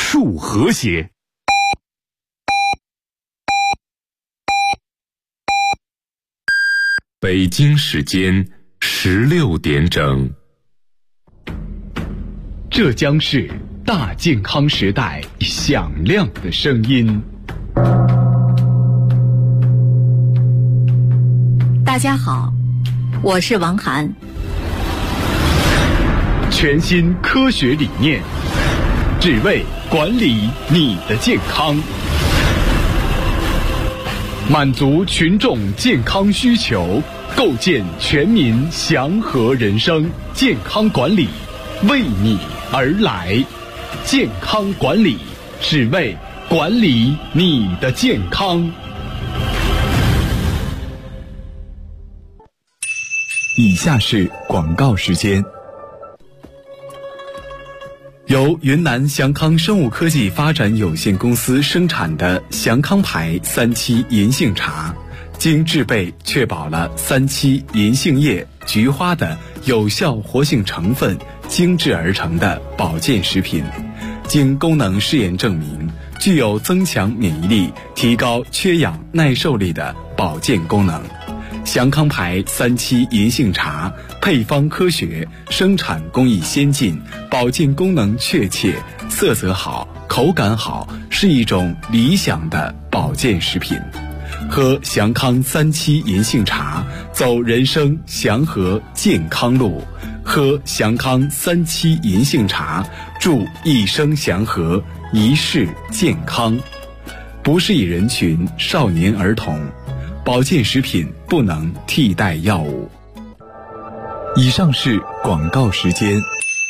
术和谐。北京时间16点整。 这将是大健康时代响亮的声音。 大家好，我是王涵。 全新科学理念，只为管理你的健康，满足群众健康需求，构建全民祥和人生。健康管理为你而来，健康管理只为管理你的健康。以下是广告时间。由云南祥康生物科技发展有限公司生产的祥康牌3七银杏茶，经制备确保了3七银杏叶、菊花的有效活性成分精制而成的保健食品，经功能试验证明，具有增强免疫力、提高缺氧耐受力的保健功能。祥康牌3七银杏茶配方科学，生产工艺先进，保健功能确切，色泽好，口感好，是一种理想的保健食品。喝祥康3七银杏茶，走人生祥和健康路。喝祥康3七银杏茶，祝一生祥和，一世健康。不适宜人群：少年儿童。保健食品不能替代药物。以上是广告时间。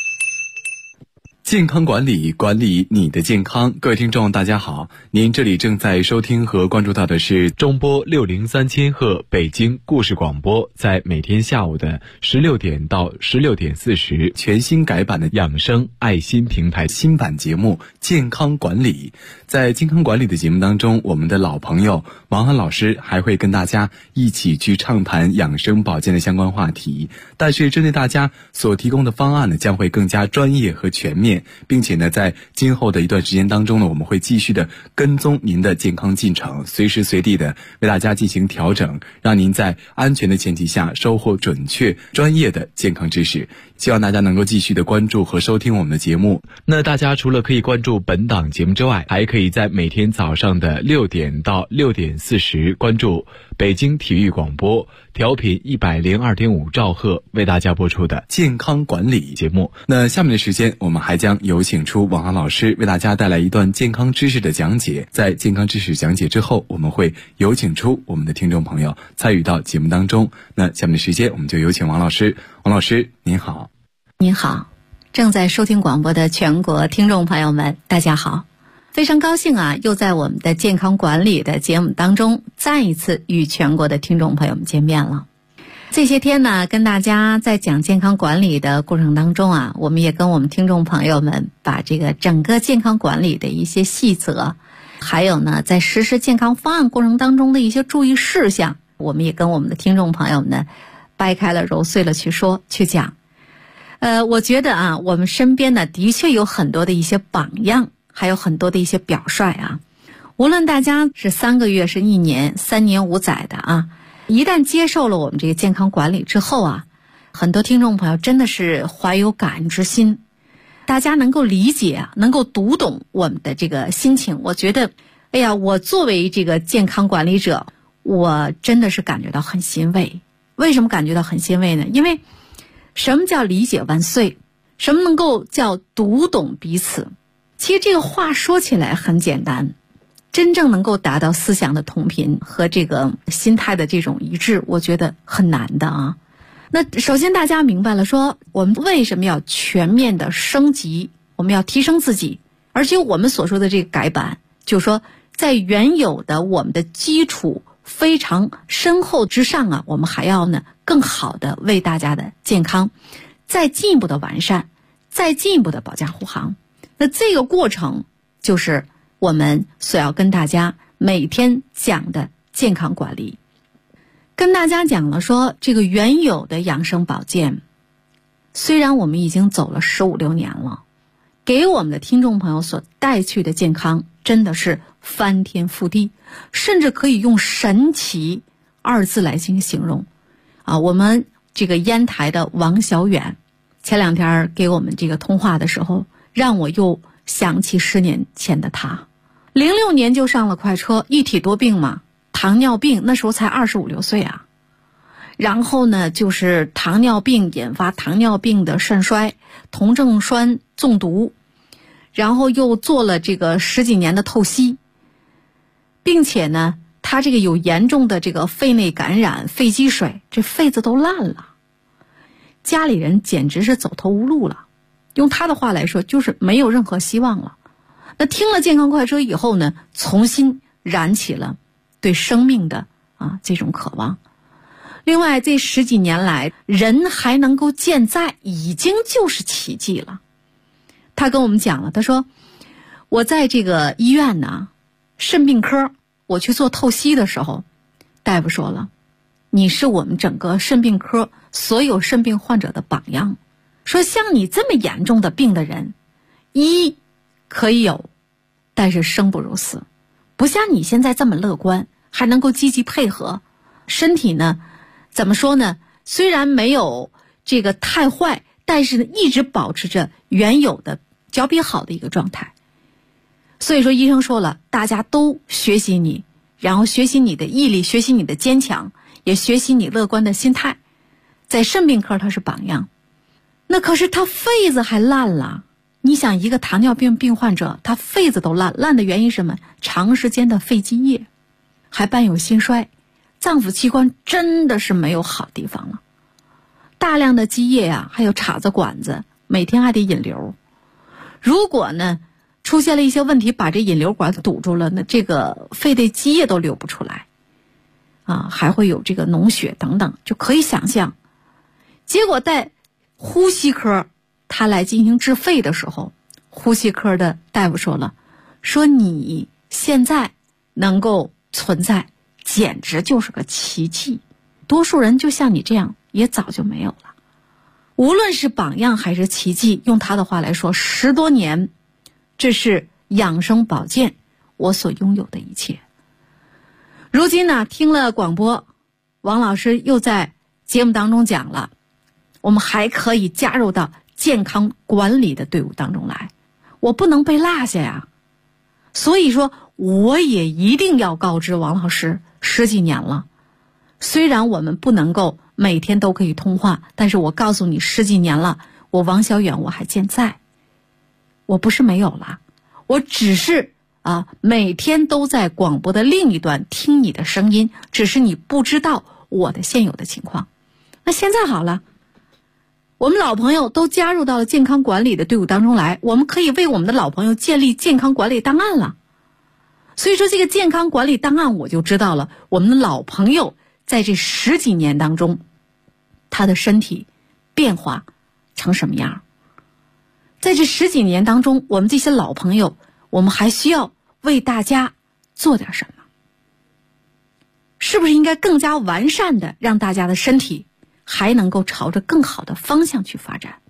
健康管理，管理你的健康。各位听众大家好，您这里正在收听和关注到的是中波603千赫北京故事广播，在每天下午的16点到16点40，全新改版的养生爱心平台新版节目健康管理。在健康管理的节目当中，我们的老朋友王涵老师还会跟大家一起去畅谈养生保健的相关话题，但是针对大家所提供的方案呢，将会更加专业和全面，并且呢，在今后的一段时间当中呢，我们会继续的跟踪您的健康进程，随时随地的为大家进行调整，让您在安全的前提下收获准确专业的健康知识。希望大家能够继续的关注和收听我们的节目。那大家除了可以关注本档节目之外，还可以在每天早上的6点到6点40关注北京体育广播调频102.5兆赫为大家播出的健康管理节目。那下面的时间，我们还将有请出王涵老师为大家带来一段健康知识的讲解。在健康知识讲解之后，我们会有请出我们的听众朋友参与到节目当中。那下面的时间，我们就有请王老师。王老师您好。 您好，正在收听广播的全国听众朋友们大家好，非常高兴又在我们的健康管理的节目当中再一次与全国的听众朋友们见面了。这些天呢，跟大家在讲健康管理的过程当中我们也跟我们听众朋友们把这个整个健康管理的一些细则，还有呢在实施健康方案过程当中的一些注意事项，我们也跟我们的听众朋友们呢掰开了揉碎了去说去讲。我觉得我们身边呢的确有很多的一些榜样，还有很多的一些表率无论大家是3个月是1年3年5载的一旦接受了我们这个健康管理之后很多听众朋友真的是怀有感恩之心，大家能够理解能够读懂我们的这个心情。我觉得我作为这个健康管理者，我真的是感觉到很欣慰。为什么感觉到很欣慰呢？因为什么叫理解万岁？什么能够叫读懂彼此？其实这个话说起来很简单，真正能够达到思想的同频和这个心态的这种一致，我觉得很难的那首先大家明白了说，我们为什么要全面的升级，我们要提升自己，而且我们所说的这个改版，就是说在原有的我们的基础非常深厚之上我们还要呢更好的为大家的健康再进一步的完善，再进一步的保驾护航。那这个过程就是我们所要跟大家每天讲的健康管理。跟大家讲了说，这个原有的养生保健，虽然我们已经走了15、16年了， 给我们的听众朋友所带去的健康真的是翻天覆地，甚至可以用神奇2字来进行形容。我们这个烟台的王小远前2天给我们这个通话的时候，让我又想起10年前的他。06年就上了快车，一体多病嘛，糖尿病，那时候才25、26岁啊。然后呢，就是糖尿病引发糖尿病的肾衰，酮症酸中毒，然后又做了这个10几年的透析，并且呢，他这个有严重的这个肺内感染、肺积水，这肺子都烂了，家里人简直是走投无路了。用他的话来说，就是没有任何希望了。那听了健康快车以后呢，重新燃起了对生命的这种渴望。另外，这10几年来，人还能够健在，已经就是奇迹了。他跟我们讲了，他说我在这个医院呢，肾病科，我去做透析的时候，大夫说了，你是我们整个肾病科所有肾病患者的榜样，说像你这么严重的病的人，医可以有，但是生不如死，不像你现在这么乐观，还能够积极配合，身体呢怎么说呢，虽然没有这个太坏，但是呢一直保持着原有的较比好的一个状态。所以说医生说了，大家都学习你，然后学习你的毅力，学习你的坚强，也学习你乐观的心态。在肾病科他是榜样。那可是他肺子还烂了，你想一个糖尿病病患者，他肺子都烂的原因是什么？长时间的肺积液，还伴有心衰，脏腑器官真的是没有好地方了。大量的积液还有岔子管子，每天还得引流。如果呢出现了一些问题，把这引流管堵住了，那这个肺的积液都流不出来还会有这个脓血等等，就可以想象。结果在呼吸科他来进行治肺的时候，呼吸科的大夫说了，说你现在能够存在简直就是个奇迹，多数人就像你这样也早就没有了。无论是榜样还是奇迹，用他的话来说，10多年，这是养生保健我所拥有的一切。如今呢，听了广播，王老师又在节目当中讲了，我们还可以加入到健康管理的队伍当中来，我不能被落下呀。所以说我也一定要告知王老师，10几年了，虽然我们不能够每天都可以通话，但是我告诉你10几年了，我王小远我还健在，我不是没有了，我只是每天都在广播的另一端听你的声音，只是你不知道我的现有的情况。那现在好了，我们老朋友都加入到了健康管理的队伍当中来，我们可以为我们的老朋友建立健康管理档案了。所以说这个健康管理档案，我就知道了我们的老朋友在这10几年当中，他的身体变化成什么样。在这10几年当中，我们这些老朋友，我们还需要为大家做点什么？是不是应该更加完善的让大家的身体还能够朝着更好的方向去发展？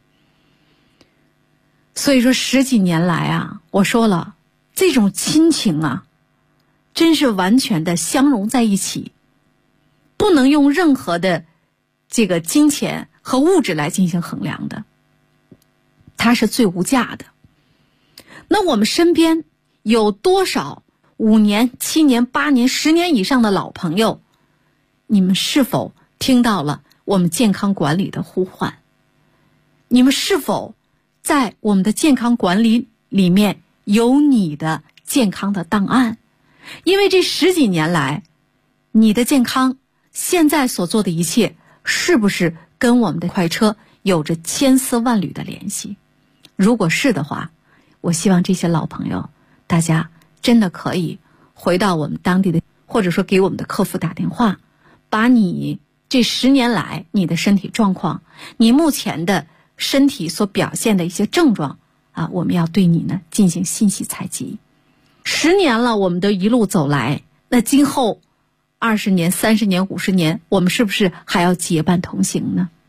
所以说10几年来我说了，这种亲情真是完全的相融在一起，不能用任何的这个金钱和物质来进行衡量的，它是最无价的。那我们身边有多少5年、7年、8年、10年以上的老朋友，你们是否听到了我们健康管理的呼唤？你们是否在我们的健康管理里面有你的健康的档案？因为这10几年来，你的健康现在所做的一切，是不是跟我们的快车有着千丝万缕的联系？如果是的话，我希望这些老朋友，大家真的可以回到我们当地的，或者说给我们的客服打电话，把你这10年来你的身体状况，你目前的身体所表现的一些症状我们要对你呢进行信息采集。10年了，我们都一路走来，那今后20年、30年、50年，我们是不是还要结伴同行呢？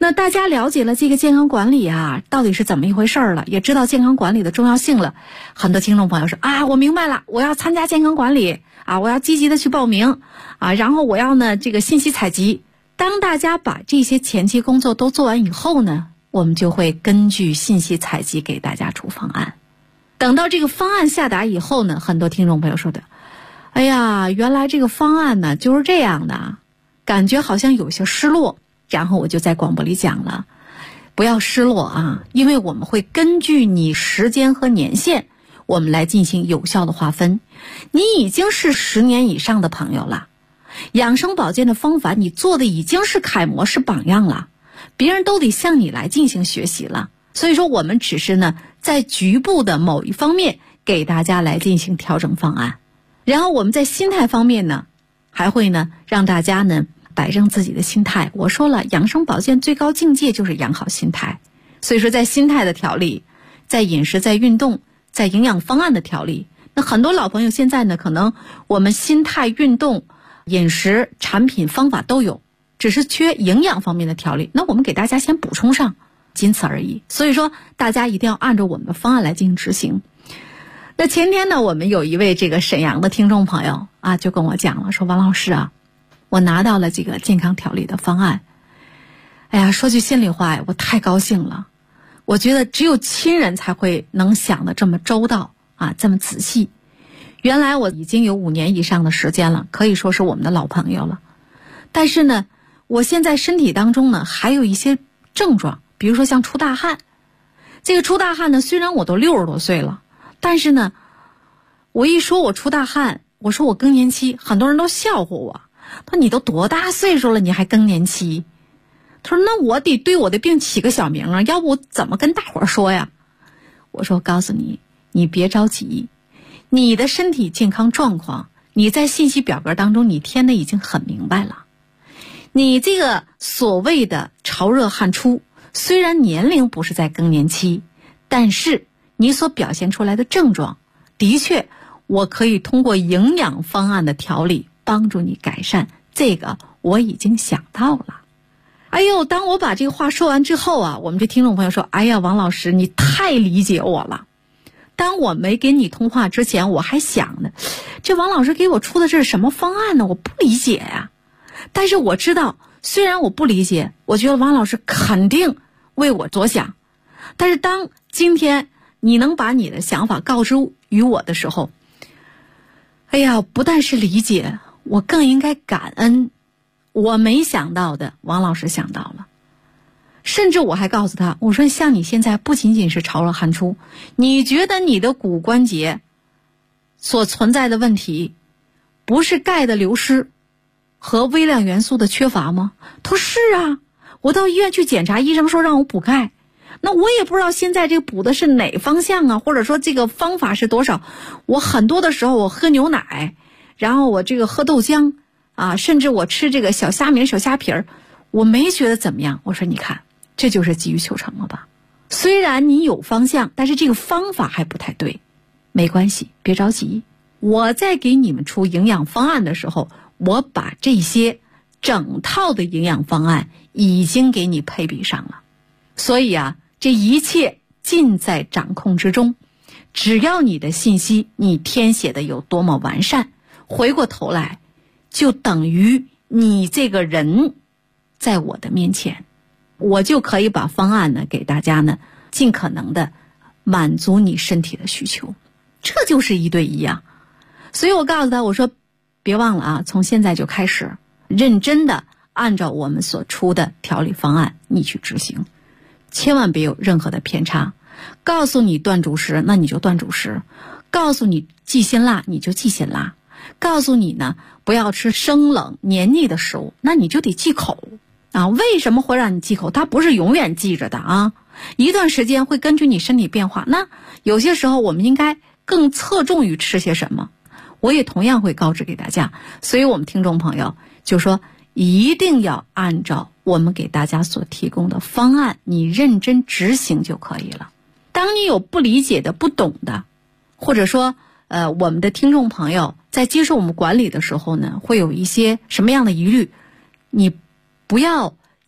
那大家了解了这个健康管理啊，到底是怎么一回事了，也知道健康管理的重要性了。很多听众朋友说啊，我明白了，我要参加健康管理啊，我要积极的去报名啊，然后我要呢这个信息采集。当大家把这些前期工作都做完以后呢，我们就会根据信息采集给大家出方案。等到这个方案下达以后呢，很多听众朋友说的，哎呀，原来这个方案呢就是这样的，感觉好像有些失落。然后我就在广播里讲了，不要失落啊，因为我们会根据你时间和年限，我们来进行有效的划分。你已经是10年以上的朋友了，养生保健的方法你做的已经是楷模，是榜样了，别人都得向你来进行学习了。所以说我们只是呢在局部的某一方面给大家来进行调整方案，然后我们在心态方面呢还会呢让大家呢摆正自己的心态。我说了，养生保健最高境界就是养好心态。所以说在心态的调理，在饮食，在运动，在营养方案的调理。那很多老朋友现在呢，可能我们心态、运动、饮食、产品、方法都有，只是缺营养方面的调理。那我们给大家先补充上，仅此而已。所以说大家一定要按照我们的方案来进行执行。那前天呢，我们有一位这个沈阳的听众朋友啊，就跟我讲了，说王老师啊，我拿到了这个健康调理的方案。哎呀，说句心里话呀，我太高兴了。我觉得只有亲人才会能想得这么周到啊，这么仔细。原来我已经有5年以上的时间了，可以说是我们的老朋友了。但是呢，我现在身体当中呢还有一些症状，比如说像出大汗。这个出大汗呢，虽然我都60多岁了，但是呢，我一说我出大汗，我说我更年期，很多人都笑话我。他说你都多大岁数了，你还更年期？他说那我得对我的病起个小名啊，要不我怎么跟大伙儿说呀？我说告诉你，你别着急，你的身体健康状况，你在信息表格当中你填的已经很明白了。你这个所谓的潮热汗出，虽然年龄不是在更年期，但是你所表现出来的症状，的确我可以通过营养方案的调理帮助你改善，这个我已经想到了。哎呦，当我把这个话说完之后啊，我们这听众朋友说，哎呀，王老师你太理解我了。当我没给你通话之前，我还想呢，这王老师给我出的这是什么方案呢？我不理解呀。但是我知道，虽然我不理解，我觉得王老师肯定为我着想。但是当今天你能把你的想法告知于我的时候，哎呀，不但是理解，我更应该感恩。我没想到的，王老师想到了。甚至我还告诉他，我说像你现在不仅仅是潮热汗出，你觉得你的骨关节所存在的问题不是钙的流失和微量元素的缺乏吗？他说是啊，我到医院去检查，医生说让我补钙，那我也不知道现在这个补的是哪方向啊，或者说这个方法是多少。我很多的时候我喝牛奶，然后我这个喝豆浆啊，甚至我吃这个小虾米小虾皮儿，我没觉得怎么样。我说你看，这就是急于求成了吧。虽然你有方向，但是这个方法还不太对。没关系，别着急，我在给你们出营养方案的时候，我把这些整套的营养方案已经给你配比上了。所以啊，这一切尽在掌控之中。只要你的信息你填写的有多么完善，回过头来就等于你这个人在我的面前，我就可以把方案呢给大家呢尽可能的满足你身体的需求。这就是1对1啊。所以我告诉他，我说别忘了啊，从现在就开始认真的按照我们所出的调理方案你去执行，千万别有任何的偏差。告诉你断主食，那你就断主食；告诉你忌辛辣，你就忌辛辣；告诉你呢不要吃生冷黏腻的食物，那你就得忌口啊。为什么会让你忌口？它不是永远记着的啊，一段时间会根据你身体变化。那有些时候我们应该更侧重于吃些什么，我也同样会告知给大家。所以我们听众朋友就说，一定要按照我们给大家所提供的方案，你认真执行就可以了。当你有不理解的、不懂的，或者说我们的听众朋友在接受我们管理的时候呢，会有一些什么样的疑虑，你不要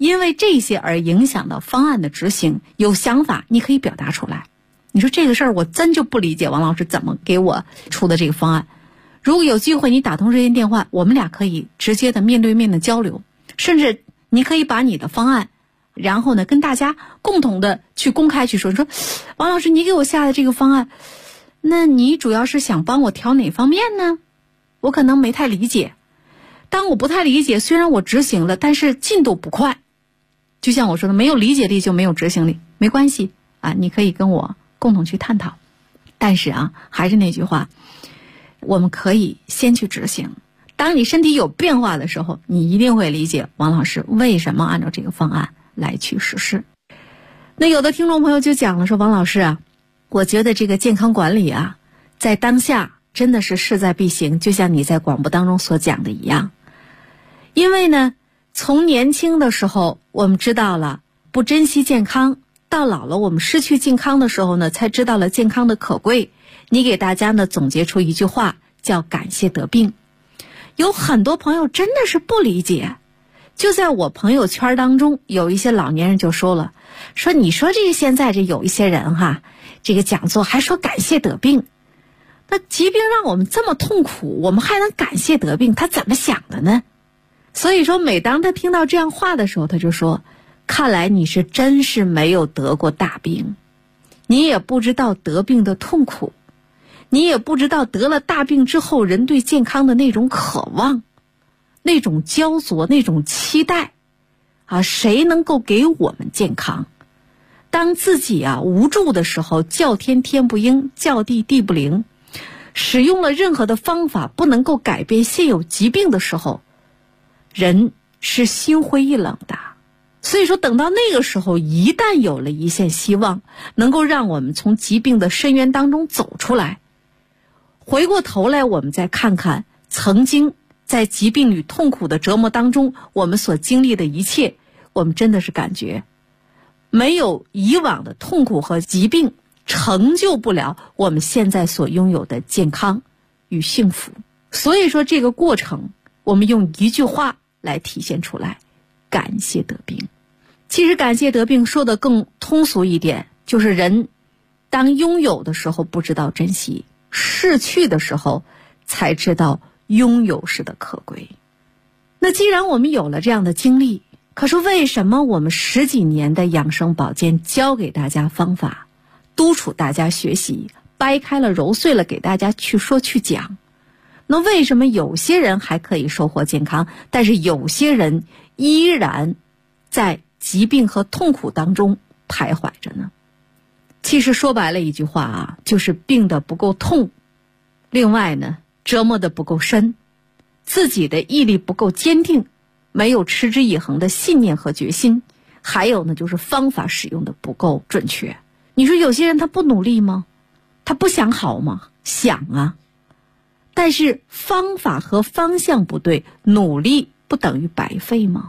因为这些而影响到方案的执行，有想法你可以表达出来。你说这个事儿我真就不理解王老师怎么给我出的这个方案。如果有机会你打通热线电话，我们俩可以直接的面对面的交流，甚至你可以把你的方案然后呢跟大家共同的去公开去说，你说王老师你给我下的这个方案，那你主要是想帮我调哪方面呢？我可能没太理解。当我不太理解，虽然我执行了，但是进度不快。就像我说的，没有理解力就没有执行力，没关系啊，你可以跟我共同去探讨。但是啊，还是那句话，我们可以先去执行。当你身体有变化的时候，你一定会理解王老师为什么按照这个方案来去实施。那有的听众朋友就讲了，说王老师啊，我觉得这个健康管理啊，在当下真的是势在必行，就像你在广播当中所讲的一样。因为呢，从年轻的时候我们知道了不珍惜健康，到老了我们失去健康的时候呢，才知道了健康的可贵。你给大家呢总结出一句话，叫感谢得病。有很多朋友真的是不理解，就在我朋友圈当中有一些老年人就说了，说你说这个现在这有一些人哈，这个讲座还说感谢得病，那疾病让我们这么痛苦，我们还能感谢得病，他怎么想的呢？所以说每当他听到这样话的时候，他就说，看来你是真是没有得过大病，你也不知道得病的痛苦，你也不知道得了大病之后人对健康的那种渴望，那种焦灼，那种期待啊，谁能够给我们健康？当自己啊无助的时候，叫天天不应，叫地地不灵，使用了任何的方法不能够改变现有疾病的时候，人是心灰意冷的。所以说等到那个时候，一旦有了一线希望，能够让我们从疾病的深渊当中走出来，回过头来我们再看看曾经在疾病与痛苦的折磨当中我们所经历的一切，我们真的是感觉没有以往的痛苦和疾病成就不了我们现在所拥有的健康与幸福。所以说这个过程我们用一句话来体现出来，感谢得病。其实感谢得病说得更通俗一点，就是人当拥有的时候不知道珍惜，逝去的时候才知道拥有时的可贵。那既然我们有了这样的经历，可是为什么我们10几年的养生保健教给大家方法，督促大家学习，掰开了揉碎了给大家去说去讲，那为什么有些人还可以收获健康，但是有些人依然在疾病和痛苦当中徘徊着呢？其实说白了一句话啊，就是病得不够痛，另外呢折磨得不够深，自己的毅力不够坚定，没有持之以恒的信念和决心，还有呢就是方法使用的不够准确。你说有些人他不努力吗？他不想好吗？想啊，但是方法和方向不对，努力不等于白费吗？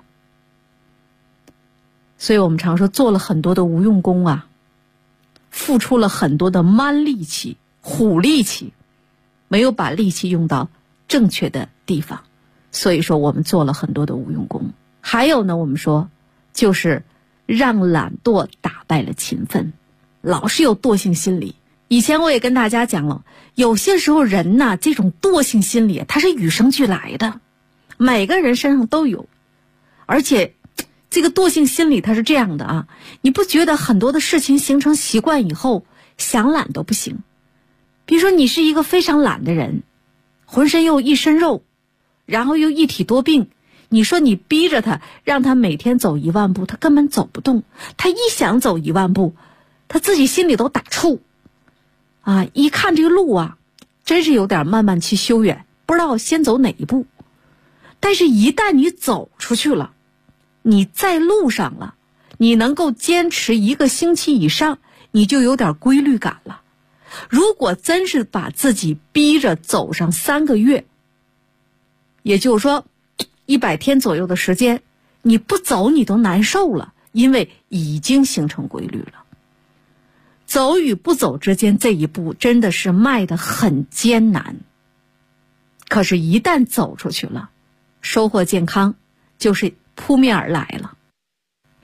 所以我们常说做了很多的无用功啊，付出了很多的蛮力气、虎力气，没有把力气用到正确的地方，所以说我们做了很多的无用功。还有呢，我们说就是让懒惰打败了勤奋，老是有惰性心理。以前我也跟大家讲了，有些时候人呐，这种惰性心理它是与生俱来的，每个人身上都有。而且这个惰性心理它是这样的啊，你不觉得很多的事情形成习惯以后想懒都不行？比如说你是一个非常懒的人，浑身又一身肉，然后又一体多病，你说你逼着他让他每天走1万步，他根本走不动。他一想走1万步，他自己心里都打怵啊，一看这个路啊，真是有点慢慢去修远，不知道先走哪一步。但是一旦你走出去了，你在路上了，你能够坚持1个星期以上，你就有点规律感了。如果真是把自己逼着走上3个月，也就是说100天左右的时间，你不走你都难受了，因为已经形成规律了。走与不走之间这一步真的是迈得很艰难，可是一旦走出去了，收获健康就是扑面而来了。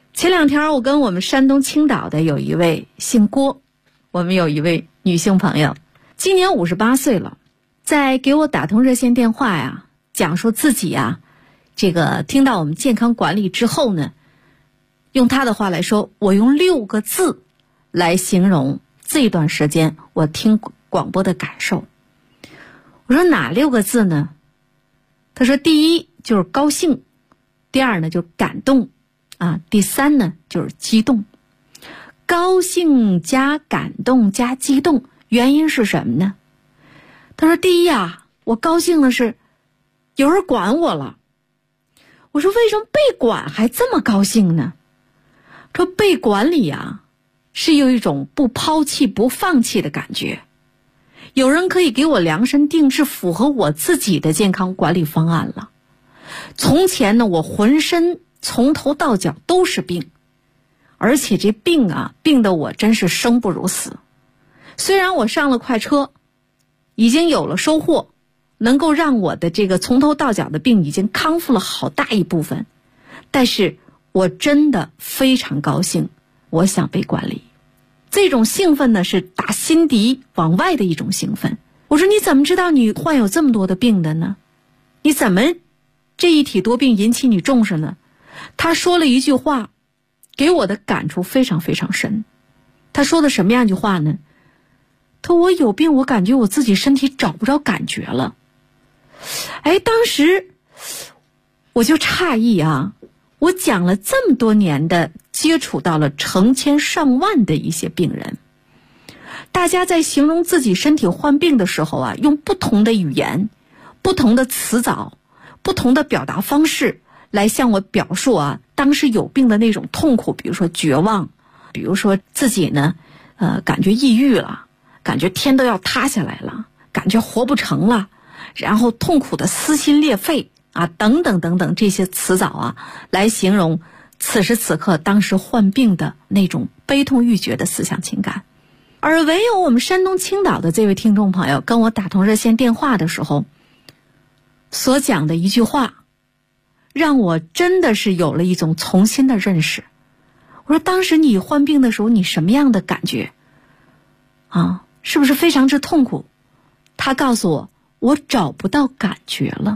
前2天我跟我们山东青岛的有一位姓郭，我们有一位女性朋友，今年58岁了，在给我打通热线电话呀，讲述自己呀，这个听到我们健康管理之后呢，用她的话来说，我用6个字来形容这段时间我听广播的感受。我说哪6个字呢？她说第一就是高兴，第二呢就是感动第三呢就是激动。高兴加感动加激动，原因是什么呢？他说第一我高兴的是有人管我了。我说为什么被管还这么高兴呢？说被管理是有一种不抛弃不放弃的感觉，有人可以给我量身定制符合我自己的健康管理方案了。从前呢，我浑身从头到脚都是病，而且这病病得我真是生不如死。虽然我上了快车，已经有了收获，能够让我的这个从头到脚的病已经康复了好大一部分，但是我真的非常高兴，我想被管理。这种兴奋呢，是打心底往外的一种兴奋。我说你怎么知道你患有这么多的病的呢？你怎么这一体多病引起你重视呢？他说了一句话，给我的感触非常非常深。他说的什么样一句话呢？他说我有病，我感觉我自己身体找不着感觉了。当时我就诧异我讲了这么多年的接触到了成千上万的一些病人，大家在形容自己身体患病的时候用不同的语言、不同的词藻、不同的表达方式来向我表述当时有病的那种痛苦，比如说绝望，比如说自己呢感觉抑郁了，感觉天都要塌下来了，感觉活不成了，然后痛苦的撕心裂肺等等等等，这些词藻来形容此时此刻当时患病的那种悲痛欲绝的思想情感。而唯有我们山东青岛的这位听众朋友跟我打通热线电话的时候所讲的一句话，让我真的是有了一种重新的认识。我说当时你患病的时候你什么样的感觉是不是非常之痛苦？他告诉我，我找不到感觉了。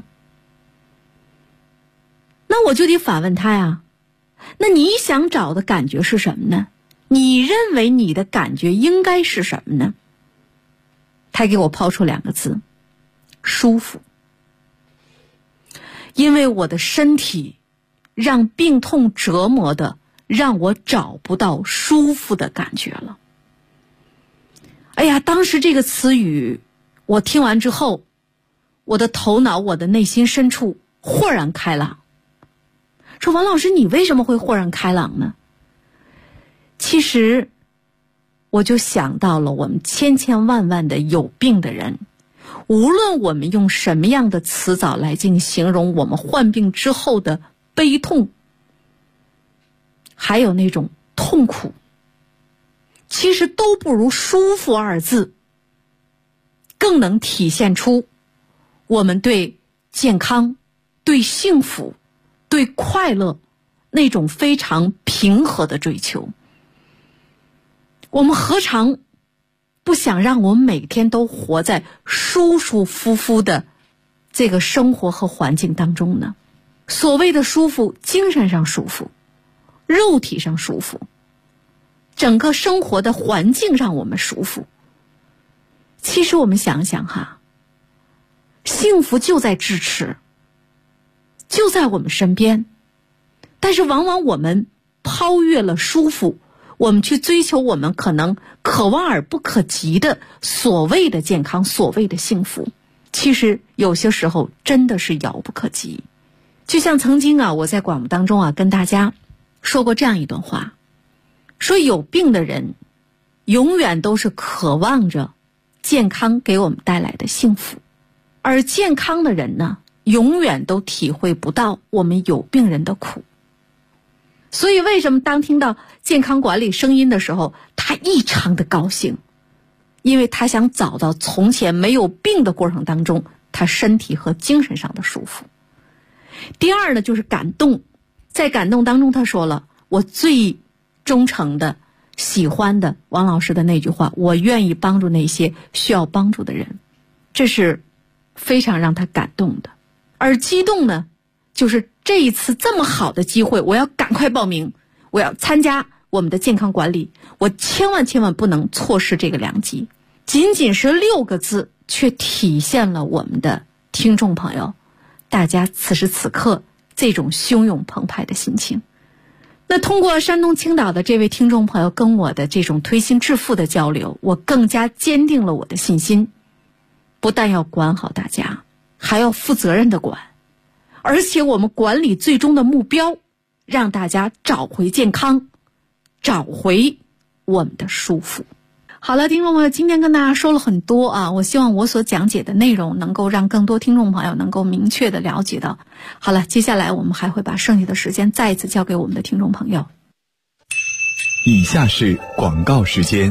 那我就得反问他那你想找的感觉是什么呢？你认为你的感觉应该是什么呢？他给我抛出2个字：舒服。因为我的身体让病痛折磨的让我找不到舒服的感觉了。当时这个词语我听完之后，我的头脑，我的内心深处豁然开朗。说王老师，你为什么会豁然开朗呢？其实我就想到了我们千千万万的有病的人，无论我们用什么样的词藻来进行形容我们患病之后的悲痛，还有那种痛苦，其实都不如舒服2字更能体现出我们对健康、对幸福、对快乐那种非常平和的追求。我们何尝不想让我们每天都活在舒舒服服的这个生活和环境当中呢？所谓的舒服，精神上舒服，肉体上舒服，整个生活的环境让我们舒服。其实我们想想幸福就在咫尺，就在我们身边，但是往往我们超越了舒服，我们去追求我们可能可望而不可及的所谓的健康，所谓的幸福，其实有些时候真的是遥不可及。就像曾经我在广播当中跟大家说过这样一段话，说有病的人永远都是渴望着健康给我们带来的幸福，而健康的人呢，永远都体会不到我们有病人的苦。所以为什么当听到健康管理声音的时候，他异常的高兴，因为他想找到从前没有病的过程当中他身体和精神上的舒服。第二呢，就是感动。在感动当中他说了， 我最忠诚的、喜欢的王老师的那句话，我愿意帮助那些需要帮助的人，这是非常让他感动的。而激动呢，就是这一次这么好的机会，我要赶快报名，我要参加我们的健康管理，我千万不能错失这个良机。仅仅是6个字，却体现了我们的听众朋友大家此时此刻这种汹涌澎湃的心情。那通过山东青岛的这位听众朋友跟我的这种推心置腹的交流，我更加坚定了我的信心，不但要管好大家，还要负责任的管，而且我们管理最终的目标，让大家找回健康，找回我们的舒服。好了，听众朋友，今天跟大家说了很多啊，我希望我所讲解的内容能够让更多听众朋友能够明确的了解到。好了，接下来我们还会把剩下的时间再一次交给我们的听众朋友。 以下是广告时间。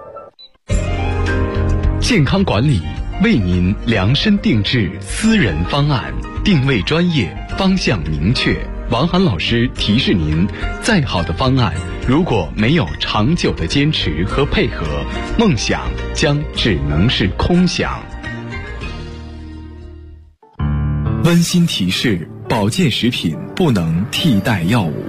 健康管理为您量身定制私人方案，定位专业，方向明确。王涵老师提示您，再好的方案，如果没有长久的坚持和配合，梦想将只能是空想。 温馨提示：保健食品不能替代药物。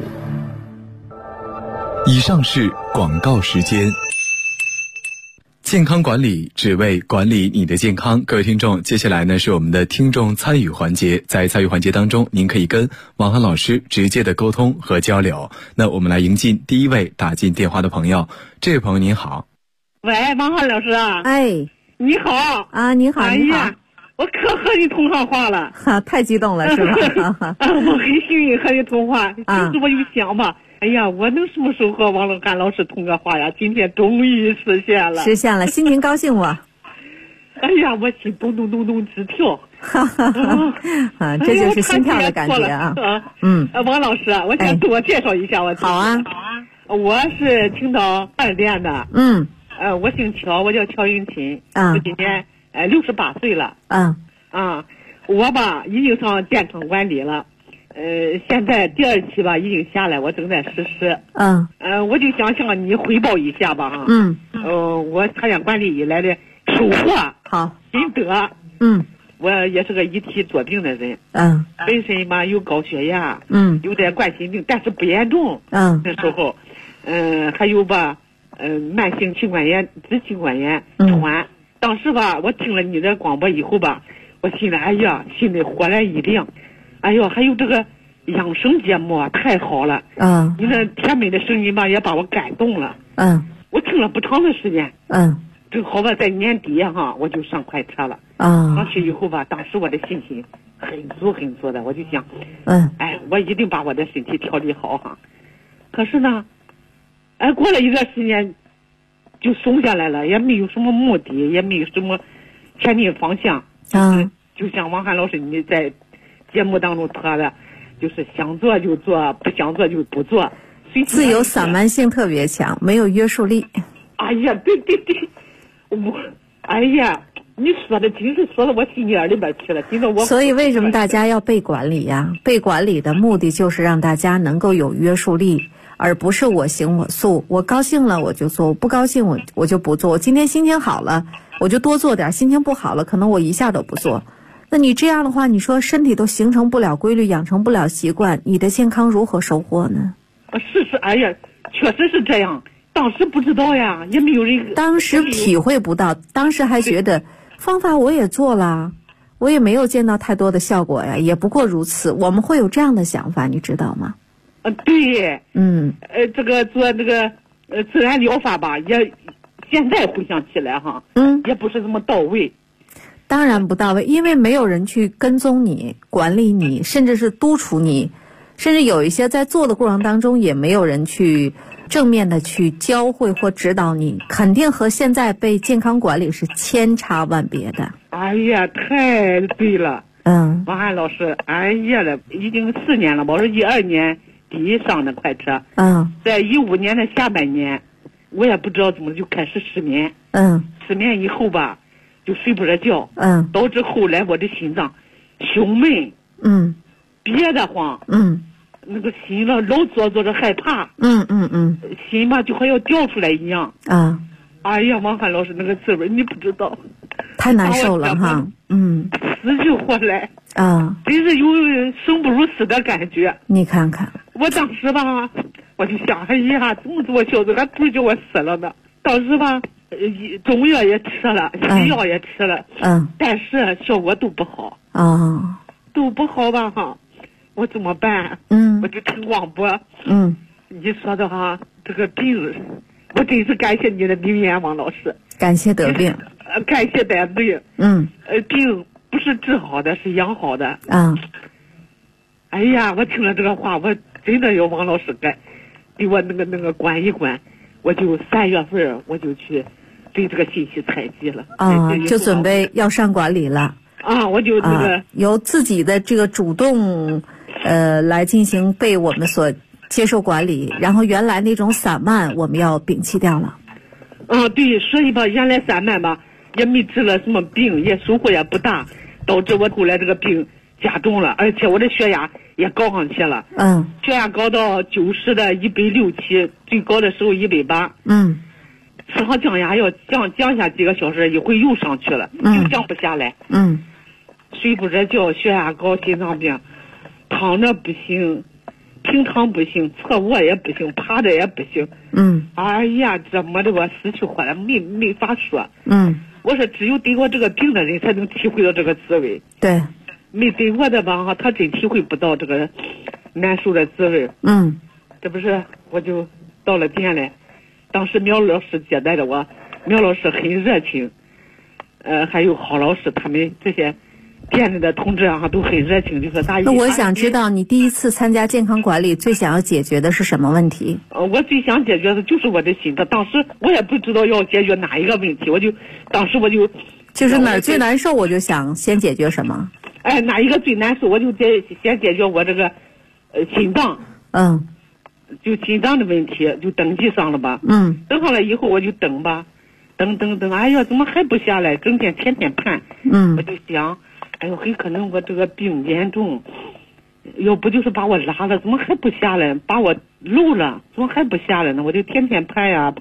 以上是广告时间。健康管理只为管理你的健康。各位听众，接下来呢是我们的听众参与环节。在参与环节当中，您可以跟王涵老师直接的沟通和交流。那我们来迎进第一位打进电话的朋友。这位朋友您好。 喂，王涵老师啊。 哎， 你好啊，你好，你好。 哎呀，我可和你通上话了。 哈，太激动了是吧？ 我很幸运和你通话。就是我就想吧，哎呀，我能什么时候和王涵老师通个话呀？今天终于实现了。 实现了，心情高兴不？ 哎呀，我心咚咚咚咚直跳。 啊，这就是心跳的感觉啊。 王老师，我先自我介绍一下我自己。 好啊。 我是青岛2店的。我姓乔，我叫乔云琴。我今年68岁了。我吧已经上健康管理了。现在第2期吧已经下来，我正在实施。我就想向你汇报一下吧哈。我茶间管理以来的收获， 好心得。我也是个一体多病的人。本身嘛有高血压，有点冠心病，但是不严重。那时候，还有吧，慢性气管炎、支气管炎喘。当时吧，我听了你的广播以后吧，我心里哎呀，心里豁然一亮。哎呦，还有这个养生节目啊，太好了。你那甜美的声音吧，也把我感动了。我听了不长的时间。正好吧，在年底哈，我就上快车了。上去以后吧，当时我的信心很足的，我就想，我一定把我的身体调理好哈。可是呢，过了一段时间就松下来了，也没有什么目的，也没有什么前进方向。就像王涵老师你在节目当中说的，就是想做就做，不想做就不做， 自由散漫性特别强，没有约束力。 哎呀，对，哎呀，你说的真是说到我心眼里边去了。 所以为什么大家要被管理呀？被管理的目的就是让大家能够有约束力，而不是我行我素。我高兴了我就做，我不高兴我就不做。我今天心情好了我就多做点，心情不好了可能我一下都不做。那你这样的话，你说身体都形成不了规律，养成不了习惯，你的健康如何收获呢？ 是，哎呀，确实是这样。当时不知道呀，也没有人。 当时体会不到，当时还觉得方法我也做了，我也没有见到太多的效果呀，也不过如此。我们会有这样的想法，你知道吗？ 对。这个做这个自然疗法吧，也现在回想起来哈，也不是这么到位。 当然不到位，因为没有人去跟踪你、管理你，甚至是督促你，甚至有一些在做的过程当中也没有人去正面的去教会或指导你，肯定和现在被健康管理是千差万别的。 哎呀，太对了。王涵老师，哎呀了，已经4年了吧？我是12年底上的快车。在15年的下半年，我也不知道怎么就开始失眠。失眠以后吧，就睡不着觉。导致后来我的心脏胸闷。憋得慌。 那个心了，老坐着害怕。心嘛就好像要掉出来一样。哎呀，王涵老师那个滋味你不知道， 太难受了哈。 死去活来。真是有生不如死的感觉。 你看看， 我当时吧，我就想，哎呀，这么多小子，还不如叫我死了呢。当时吧，中药也吃了，西药也吃了，但是效果都不好。都不好吧哈，我怎么办？我就听广播。你说的哈，这个病，我真是感谢你的名言，王老师。 感谢得病。 感谢得病。病不是治好的，是养好的。哎呀，我听了这个话，我真的要王老师给我那个管一管，我就3月份我就去对这个信息采集了。 就准备要上管理了。 我就那个由自己的这个主动来进行被我们所接受管理，然后原来那种散漫我们要摒弃掉了。 对，所以吧，原来散漫吧也没治了什么病，也收获也不大，导致我后来这个病加重了，而且我的血压也高上去了。血压高到90的160、7，最高的时候180。吃上降压药降下几个小时，一会又上去了，就降不下来。睡不着觉，血压高，心脏病，躺着不行，平躺不行，侧卧也不行，趴着也不行。哎呀，折磨的我死去活来，没法说。我说只有得过这个病的人才能体会到这个滋味。 对， 没得过的吧，他真体会不到这个难受的滋味。这不是我就到了店里，当时苗老师接待的我，苗老师很热情，还有郝老师他们这些店里的同志都很热情，就说大姨。 那我想知道你第一次参加健康管理最想要解决的是什么问题？ 我最想解决的就是我的心，当时我也不知道要解决哪一个问题，当时就是哪儿最难受，我就想先解决什么。 哪一个最难受，我就先解决我这个心脏。就心脏的问题就登记上了吧。登上来以后我就等吧，等，哎呀，怎么还不下来？整天天盼。我就想，哎呦，很可能我这个病严重，要不就是把我拉了，怎么还不下来？把我漏了，怎么还不下来呢？我就天天盼呀，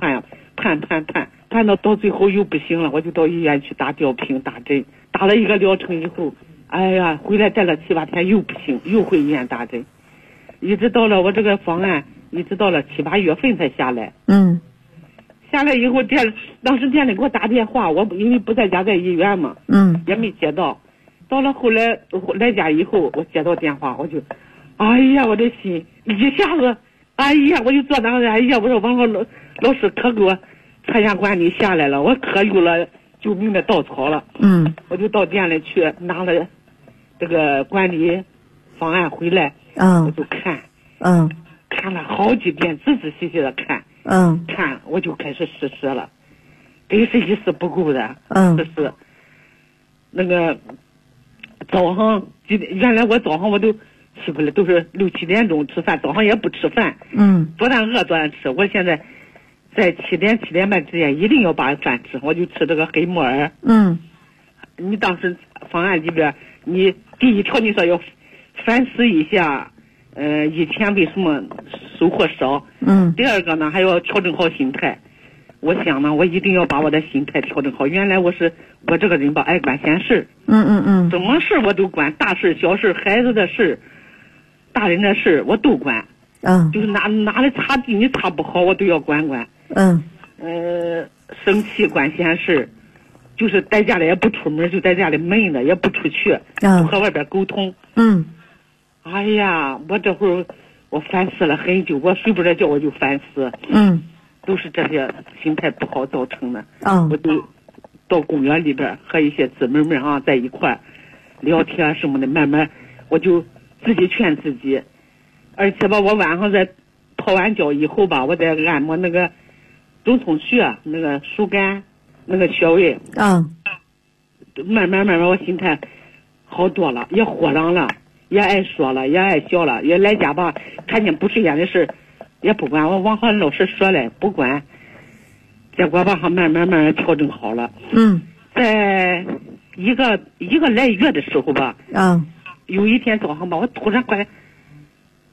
盼到最后又不行了，我就到医院去打吊瓶、打针，打了一个疗程以后，哎呀，回来待了7、8天又不行，又回医院打针，一直到了我这个方案，一直到了7、8月份才下来。下来以后当时店里给我打电话，我因为不在家，在医院嘛，也没接到。到了后来来家以后，我接到电话，我就，哎呀，我的心一下子，哎呀，我就坐那，哎呀，我说王老师可给我参加管理下来了，我可有了救命的稻草了。我就到店里去拿了这个管理方案回来，我就看，看了好几遍，仔仔细细的看。看我就开始实施了，真是一丝不苟的。实施那个早上原来我早上我都起不来，都是6、7点钟吃饭，早上也不吃饭。多大饿多大吃。我现在在7点、7点半之间一定要把饭吃，我就吃这个黑木耳。你当时方案里边，你第一条你说要反思一下。以前为什么收获少？第二个呢，还要调整好心态。我想呢，我一定要把我的心态调整好。原来我这个人吧，爱管闲事。什么事我都管，大事小事，孩子的事，大人的事我都管。就是哪里擦地你擦不好，我都要管。生气管闲事，就是在家里也不出门，就在家里闷着，也不出去，不和外边沟通。哎呀，我这会儿我反思了很久，我睡不着觉我就反思。都是这些心态不好造成的。我就到公园里边和一些姊妹们在一块聊天什么的，慢慢我就自己劝自己，而且吧，我晚上在泡完脚以后吧，我再按摩那个中冲穴，那个疏肝那个穴位。慢慢我心态好多了，也豁朗了。也爱说了，也爱笑了，也来家吧，看见不顺眼的事也不管。我王涵老师说了不管，结果吧慢慢调整好了。在一个来月的时候吧，有一天早上吧，我突然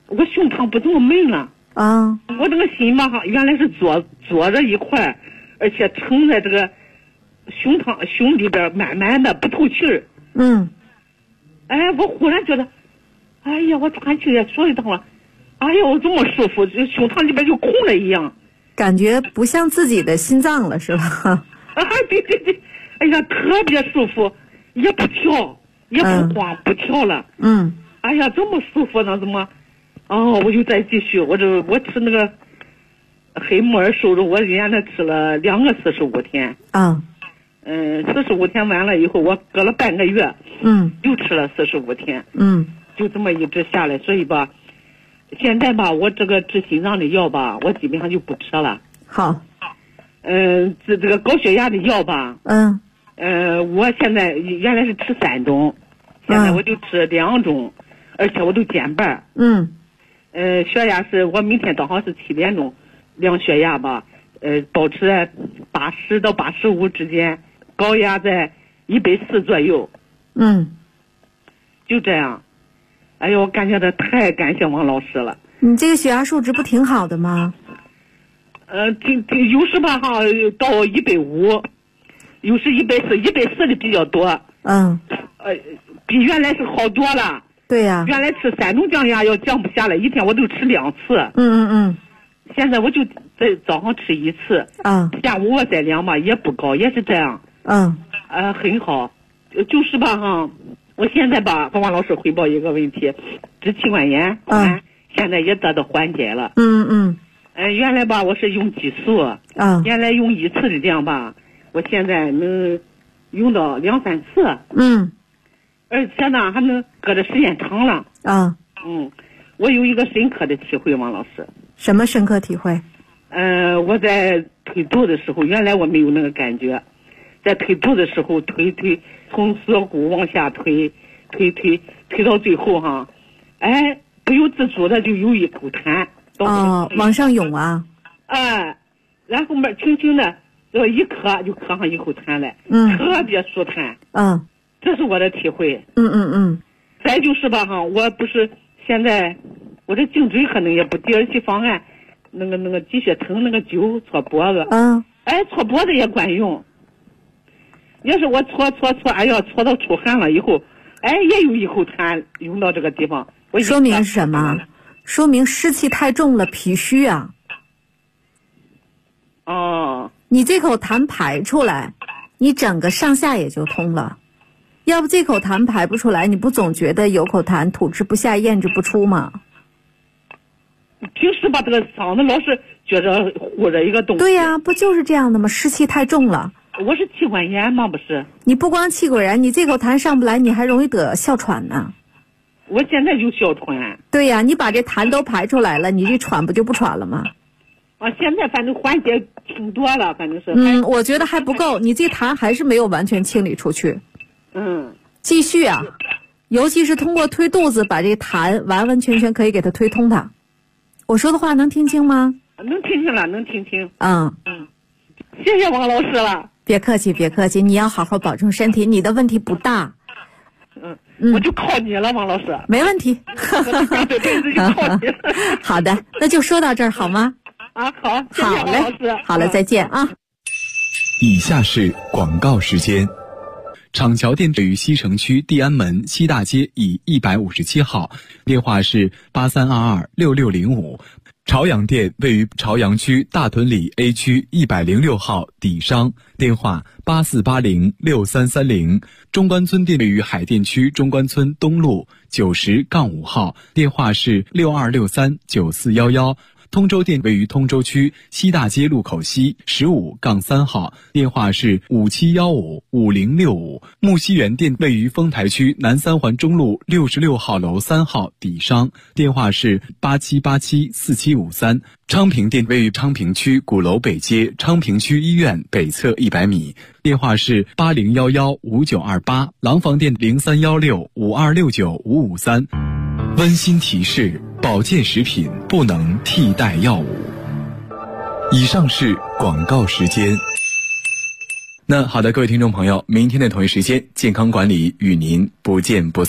我胸膛不这么闷了啊！我这个心嘛哈，原来是坐着一块，而且撑在这个胸里边满满的不透气儿。哎，我忽然觉得，哎呀，我喘气也说一趟了，哎呀，我这么舒服，就胸膛里边就空了一样， 感觉不像自己的心脏了，是吧？ 啊，对，哎呀，特别舒服，也不跳，也不晃，不跳了。哎呀，这么舒服呢，怎么？哦，我就再继续，我吃那个黑木耳瘦肉，我原来吃了2个45天。45天完了以后，我隔了半个月，又吃了45天。就这么一直下来，所以吧，现在吧，我这个治心脏的药吧，我基本上就不吃了。 好。 这个高血压的药吧，我现在原来是吃3种，现在我就吃2种，而且我都减半。血压是我明天早上是7点钟量血压吧，保持在80到85之间，高压在140左右。就这样。哎呦，我感觉到太感谢王老师了。 你这个血压数值不挺好的吗？ 有时吧哈到150，有时140的比较多。比原来是好多了。 对呀。 原来吃3种降压药降不下来，一天我都吃2次。现在我就在早上吃1次。下午我再量吧，也不高，也是这样。很好。就是吧哈，我现在吧和王老师汇报一个问题，支气管炎，现在也得到缓解了。原来吧我是用激素，原来用1次的量吧，我现在能用到2、3次。而且呢还能搁的时间长了。我有一个深刻的体会，王老师。 什么深刻体会？ 我在推肚的时候，原来我没有那个感觉，在推肚的时候推从锁骨往下推到最后哈，哎，不由自主的就有一口痰。 往上涌啊。 然后面轻轻的一咳就咳上一口痰来，特别舒坦。这是我的体会。再就是吧哈，我不是现在我这颈椎可能也不低，而且方案那个积血藤那个灸搓脖子。搓脖子也管用。要是我搓，哎呀，搓到出汗了以后，也有一口痰涌到这个地方。 说明是什么？说明湿气太重了，脾虚啊。你这口痰排出来，你整个上下也就通了。要不这口痰排不出来，你不总觉得有口痰吐之不下，咽之不出吗？ 平时吧，这个嗓子老是觉着护着一个东西。 对呀，不就是这样的吗？湿气太重了。 我是气管炎吗？不是。 你不光气管炎，你这口痰上不来，你还容易得哮喘呢。 我现在就哮喘。 对呀，你把这痰都排出来了，你这喘不就不喘了吗？ 现在反正缓解挺多了，反正是。 我觉得还不够，你这痰还是没有完全清理出去。继续啊，尤其是通过推肚子，把这痰完完全全可以给它推通它。我说的话能听清吗？ 能听清了，能听清。 谢谢王老师了。 别客气，别客气，你要好好保重身体，你的问题不大。 我就靠你了，王老师。 没问题。 这辈子就靠你了。 好的，那就说到这儿好吗？ 好，谢谢王老师。 好嘞，再见啊。 以下是广告时间。厂桥店位于西城区地安门西大街以157号，电话是83226605。朝阳店位于朝阳区大屯里 A 区106号底商，电话84806330。中关村店位于海淀区中关村东路90-5号，电话是62639411。通州店位于通州区西大街路口西15-3号，电话是57155065。木樨园店位于丰台区南三环中路66号楼3号底商，电话是87874753。昌平店位于昌平区鼓楼北街昌平区医院北侧100米，电话是80115928。廊坊店031652695553。温馨提示：保健食品不能替代药物。以上是广告时间。那好的，各位听众朋友，明天的同一时间，健康管理与您不见不散。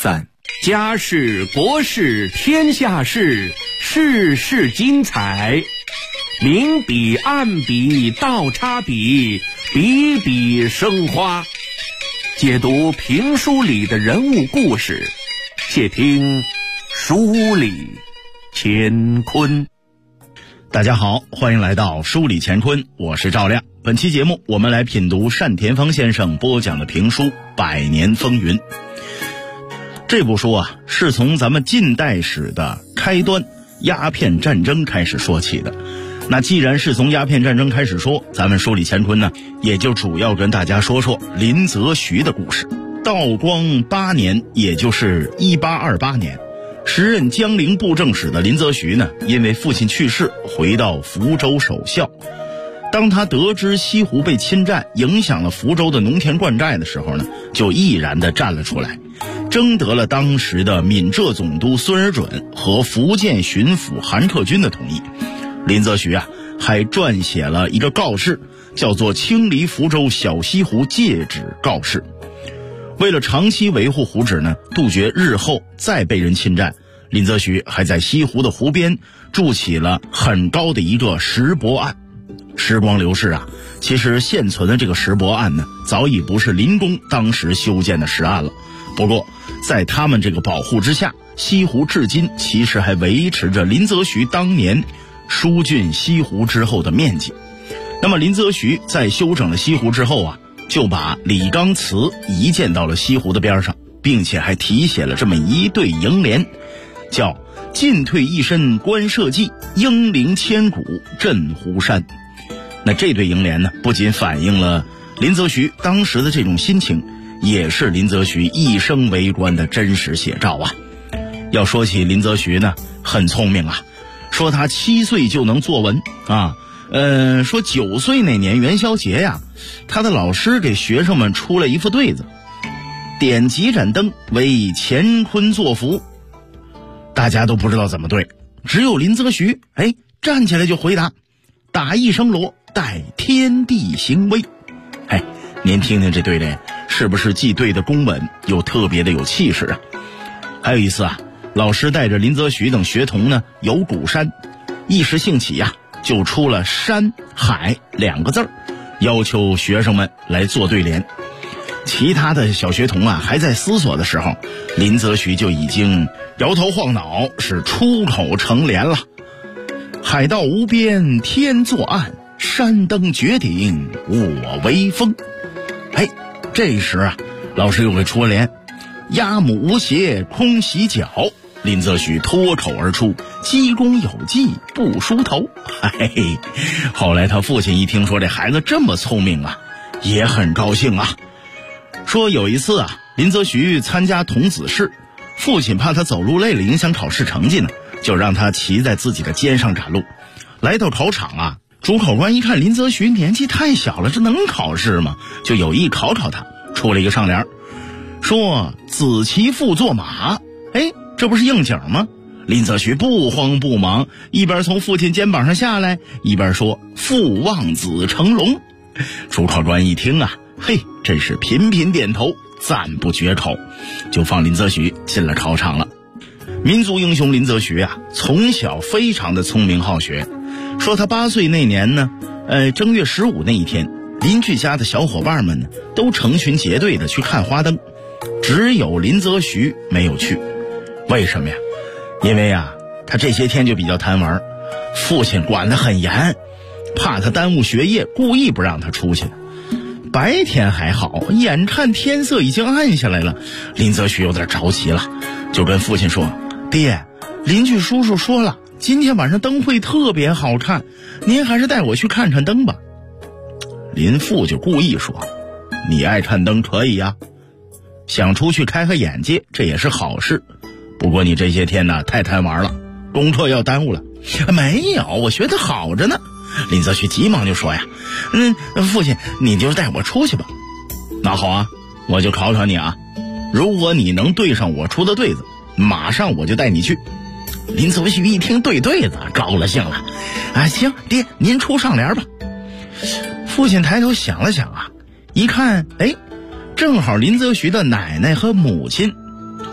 家事国事天下事，事事精彩。明笔暗笔倒插笔，笔笔生花。解读评书里的人物故事，且听书里乾坤。 大家好，欢迎来到书里乾坤，我是赵亮。本期节目我们来品读单田芳先生播讲的评书《百年风云》。这部书啊，是从咱们近代史的开端鸦片战争开始说起的。那既然是从鸦片战争开始说，咱们书里乾坤呢，也就主要跟大家说说林则徐的故事。道光8年，也就是1828年，时任江陵布政使的林则徐呢，因为父亲去世，回到福州守孝。当他得知西湖被侵占，影响了福州的农田灌溉的时候呢，就毅然地站了出来，征得了当时的闽浙总督孙尔准和福建巡抚韩克君的同意。林则徐啊，还撰写了一个告示，叫做《清理福州小西湖戒旨告示》。为了长期维护湖址呢，杜绝日后再被人侵占，林则徐还在西湖的湖边筑起了很高的一个石泊岸。时光流逝啊，其实现存的这个石泊岸呢，早已不是林公当时修建的石岸了。不过在他们这个保护之下，西湖至今其实还维持着林则徐当年疏浚西湖之后的面积。那么林则徐在修整了西湖之后啊，就把李纲祠移建到了西湖的边上，并且还题写了这么一对楹联，叫进退一身观社稷，英灵千古镇湖山。那这对楹联呢，不仅反映了林则徐当时的这种心情，也是林则徐一生为官的真实写照啊。要说起林则徐呢，很聪明啊，说他7岁就能作文啊，说9岁那年元宵节呀，他的老师给学生们出了一副对子，点几盏灯为乾坤作福。大家都不知道怎么对，只有林则徐站起来就回答，打一声锣，待天地行威。您听听这对联，是不是既对的公稳，又特别的有气势啊？还有一次啊，老师带着林则徐等学童呢游鼓山，一时兴起呀，就出了山海2个字，要求学生们来做对联。其他的小学童啊还在思索的时候，林则徐就已经摇头晃脑，是出口成联了。海道无边天作岸，山登绝顶我威风。这时啊，老师又给出了联，鸭母无鞋空洗脚。林则徐脱口而出，鸡公有技不梳头。后来他父亲一听说这孩子这么聪明啊，也很高兴啊。说有一次啊，林则徐参加童子试，父亲怕他走路累了影响考试成绩呢，就让他骑在自己的肩上赶路。来到考场啊，主考官一看林则徐年纪太小了，这能考试吗？就有意考考他，出了一个上联，说子骑父坐马。这不是应景吗？林则徐不慌不忙，一边从父亲肩膀上下来，一边说父望子成龙。主考官一听啊，真是频频点头，赞不绝口，就放林则徐进了考场了。民族英雄林则徐啊，从小非常的聪明好学。说他8岁那年呢，正月15那一天，邻居家的小伙伴们呢都成群结队的去看花灯，只有林则徐没有去。为什么呀？因为啊，他这些天就比较贪玩，父亲管得很严，怕他耽误学业，故意不让他出去。白天还好，眼看天色已经暗下来了，林则徐有点着急了，就跟父亲说，爹，邻居叔叔说了，今天晚上灯会特别好看，您还是带我去看看灯吧。林父就故意说，你爱看灯可以呀，想出去开开眼界，这也是好事。不过你这些天呢太贪玩了，功课要耽误了。没有，我学得好着呢。林则徐急忙就说呀，父亲你就带我出去吧。那好啊，我就考考你啊，如果你能对上我出的对子，马上我就带你去。林则徐一听对子，高了兴了，行，爹您出上联吧。父亲抬头想了想啊，一看正好林则徐的奶奶和母亲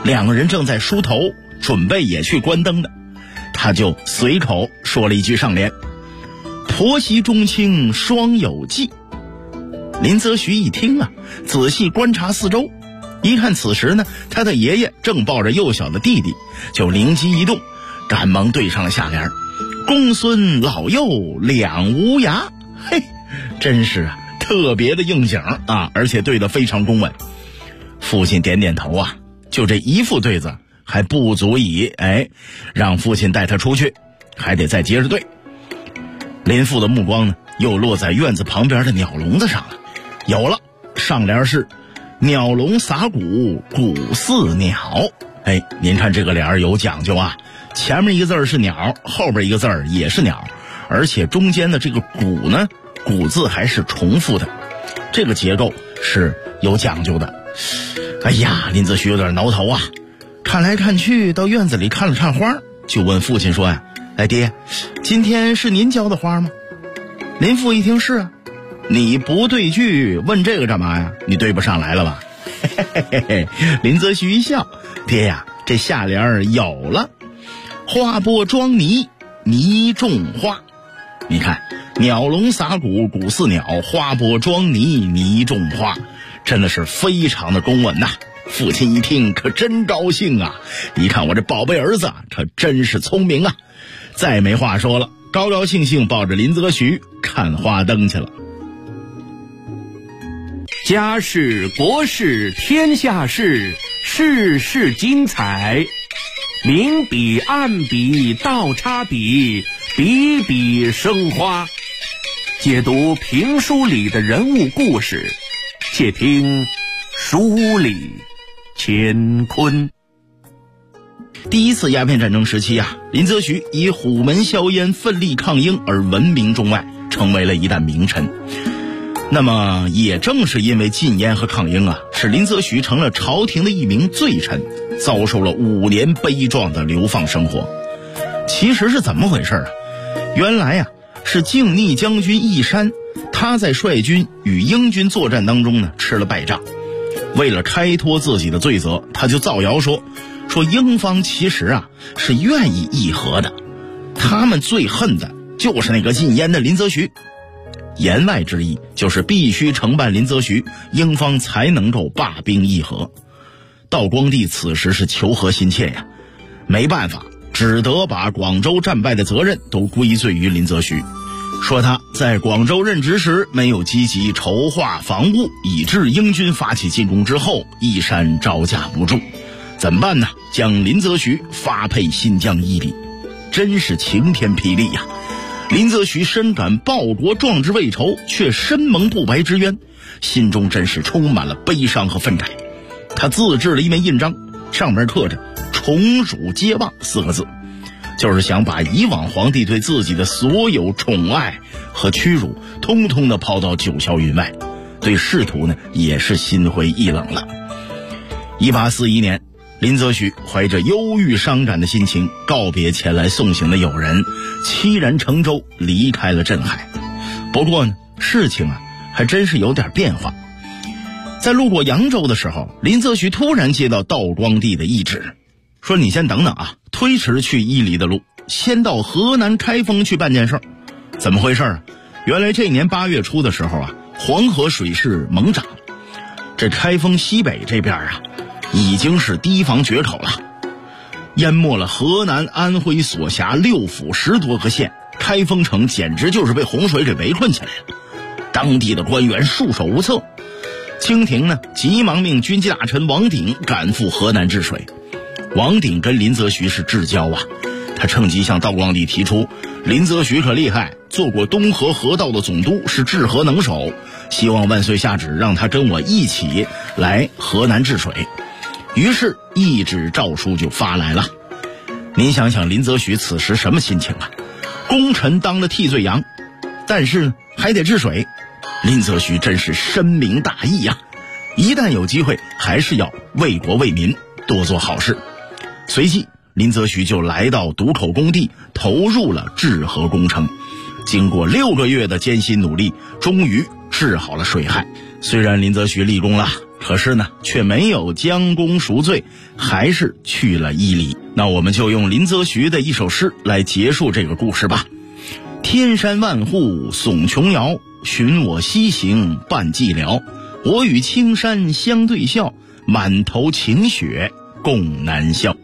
两个人正在梳头，准备也去关灯的，他就随口说了一句上联：婆媳中情双有计。林则徐一听啊，仔细观察四周，一看此时呢，他的爷爷正抱着幼小的弟弟，就灵机一动，赶忙对上了下联：公孙老幼两无涯。嘿，真是啊，特别的应景啊，而且对得非常公稳。父亲点点头啊，就这一副对子还不足以让父亲带他出去，还得再接着对。林父的目光呢，又落在院子旁边的鸟笼子上了。有了，上联是鸟笼撒谷，谷似鸟。您看这个联有讲究啊，前面一个字是鸟，后边一个字也是鸟，而且中间的这个谷呢，谷字还是重复的，这个结构是有讲究的。哎呀，林则徐有点挠头啊，看来看去到院子里看了看花，就问父亲说呀：爹，今天是您浇的花吗？林父一听是啊。你不对句问这个干嘛呀？你对不上来了吧？林则徐一笑：爹呀，这下联有了，花播装泥，泥种花。你看，鸟笼撒谷，谷似鸟，花播装泥，泥种花，真的是非常的公稳呐。父亲一听可真高兴啊，一看我这宝贝儿子可真是聪明啊，再没话说了，高高兴兴抱着林则徐看花灯去了。 家事国事天下事，事事精彩，明笔暗笔倒插笔，笔笔生花。解读评书里的人物故事，且听书里乾坤。 第一次鸦片战争时期啊，林则徐以虎门销烟奋力抗英而闻名中外，成为了一代名臣。那么也正是因为禁烟和抗英啊，使林则徐成了朝廷的一名罪臣，遭受了5年悲壮的流放生活。其实是怎么回事啊？原来啊，是靖逆将军义山，他在率军与英军作战当中呢吃了败仗，为了开脱自己的罪责，他就造谣说英方其实啊是愿意议和的，他们最恨的就是那个禁烟的林则徐。言外之意就是必须承办林则徐，英方才能够罢兵议和。道光帝此时是求和心切呀，没办法，只得把广州战败的责任都归罪于林则徐，说他在广州任职时没有积极筹划防务，以致英军发起进攻之后，义山招架不住。怎么办呢？将林则徐发配新疆伊犁，真是晴天霹雳呀！林则徐深感报国壮志未酬，却身蒙不白之冤，心中真是充满了悲伤和愤慨。他自制了一枚印章，上面刻着宠辱皆忘4个字，就是想把以往皇帝对自己的所有宠爱和屈辱通通的抛到九霄云外，对仕途呢也是心灰意冷了。1841年，林则徐怀着忧郁伤感的心情告别前来送行的友人，凄然乘舟离开了镇海。不过呢，事情啊还真是有点变化。在路过扬州的时候，林则徐突然接到道光帝的懿旨，说你先等等啊，推迟去伊犁的路，先到河南开封去办件事。怎么回事啊？原来这年8月初的时候啊，黄河水势猛涨，这开封西北这边啊已经是堤防决口了，淹没了河南、安徽所辖6府10多个县，开封城简直就是被洪水给围困起来了。当地的官员束手无策，清廷呢急忙命军机大臣王鼎赶赴河南治水。王鼎跟林则徐是至交啊，他趁机向道光帝提出，林则徐可厉害，做过东河河道的总督，是治河能手，希望万岁下旨让他跟我一起来河南治水。于是懿旨诏书就发来了。您想想林则徐此时什么心情啊？功臣当了替罪羊，但是还得治水，林则徐真是深明大义呀，一旦有机会还是要为国为民多做好事。随即林则徐就来到渡口工地，投入了治河工程。经过6个月的艰辛努力，终于治好了水害。虽然林则徐立功了， 可是呢却没有将功赎罪，还是去了伊犁。那我们就用林则徐的一首诗来结束这个故事吧。天山万户耸琼瑶，寻我西行伴寂寥。我与青山相对笑，满头晴雪共南笑。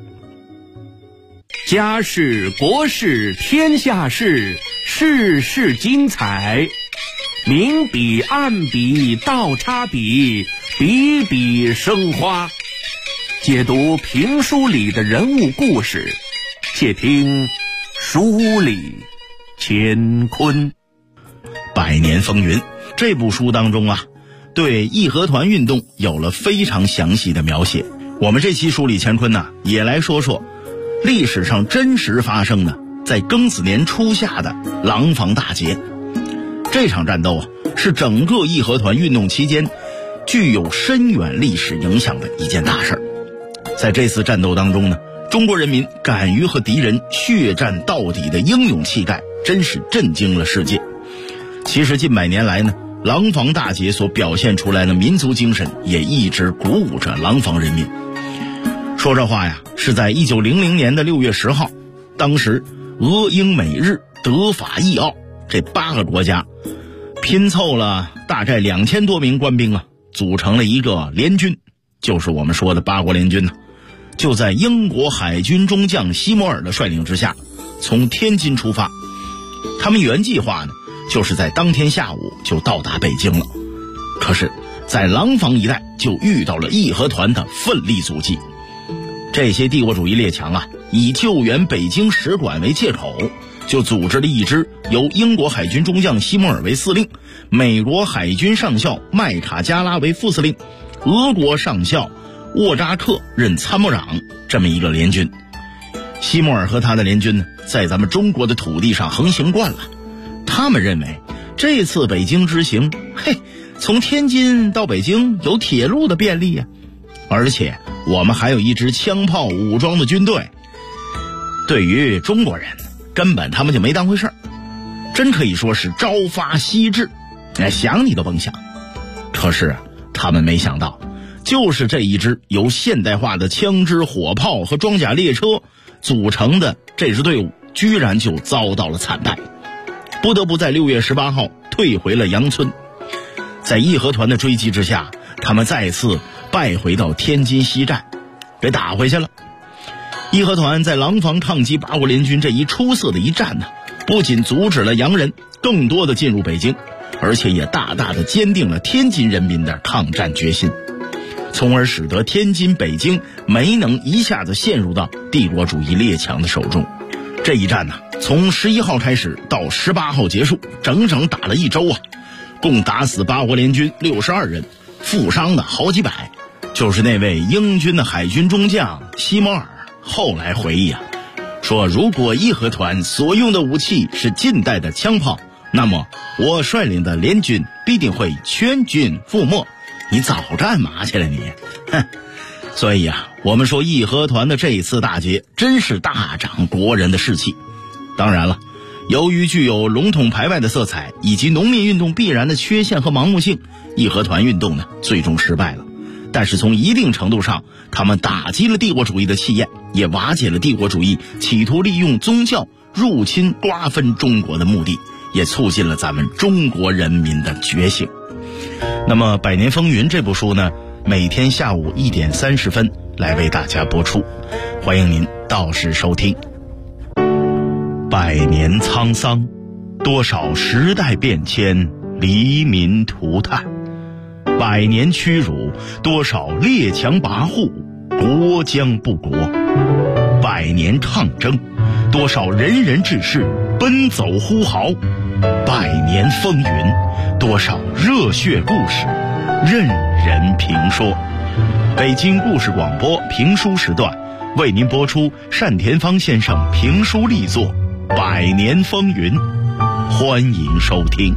家事国事天下事，事事精彩。明笔暗笔倒插笔，笔笔生花。解读评书里的人物故事，且听书里乾坤。 百年风云这部书当中啊，对义和团运动有了非常详细的描写。我们这期书里乾坤呢，也来说说历史上真实发生的在庚子年初夏的廊坊大捷。这场战斗啊，是整个义和团运动期间具有深远历史影响的一件大事。在这次战斗当中呢，中国人民敢于和敌人血战到底的英勇气概真是震惊了世界。其实近百年来呢，廊坊大捷所表现出来的民族精神也一直鼓舞着廊坊人民。说这话呀，是在1900年的6月10号，当时俄英美日德法意奥这8个国家拼凑了大概2000多名官兵啊，组成了一个联军，就是我们说的八国联军呢。就在英国海军中将西摩尔的率领之下，从天津出发。他们原计划呢，就是在当天下午就到达北京了。可是在廊坊一带就遇到了义和团的奋力阻击。这些帝国主义列强啊，以救援北京使馆为借口，就组织了一支由英国海军中将西摩尔为司令，美国海军上校麦卡加拉为副司令，俄国上校沃扎克任参谋长，这么一个联军。西摩尔和他的联军呢，在咱们中国的土地上横行惯了，他们认为这次北京之行，从天津到北京有铁路的便利啊，而且我们还有一支枪炮武装的军队。对于中国人，根本他们就没当回事儿，真可以说是朝发夕至，想你都甭想。可是他们没想到，就是这一支由现代化的枪支火炮和装甲列车组成的这支队伍，居然就遭到了惨败，不得不在6月18号退回了杨村。在义和团的追击之下，他们再次败回到天津西站，给打回去了。义和团在廊坊抗击八国联军这一出色的一战呢，不仅阻止了洋人更多的进入北京，而且也大大的坚定了天津人民的抗战决心，从而使得天津、北京没能一下子陷入到帝国主义列强的手中。这一战呢，从11号开始到18号结束，整整打了1周啊，共打死八国联军62人，负伤的好几百。就是那位英军的海军中将西摩尔后来回忆啊，说如果义和团所用的武器是近代的枪炮，那么我率领的联军必定会全军覆没。你早干嘛去了你？所以啊，我们说义和团的这一次大捷真是大涨国人的士气。当然了，由于具有笼统排外的色彩以及农民运动必然的缺陷和盲目性，义和团运动呢最终失败了。但是从一定程度上，他们打击了帝国主义的气焰，也瓦解了帝国主义企图利用宗教入侵瓜分中国的目的，也促进了咱们中国人民的觉醒。那么《百年风云》这部书呢，每天下午1点30分来为大家播出，欢迎您到时收听。百年沧桑，多少时代变迁，黎民涂炭；百年屈辱，多少列强跋扈，国将不国；百年抗争，多少仁人志士奔走呼号；百年风云，多少热血故事任人评说。北京故事广播评书时段为您播出单田芳先生评书力作《百年风云》，欢迎收听。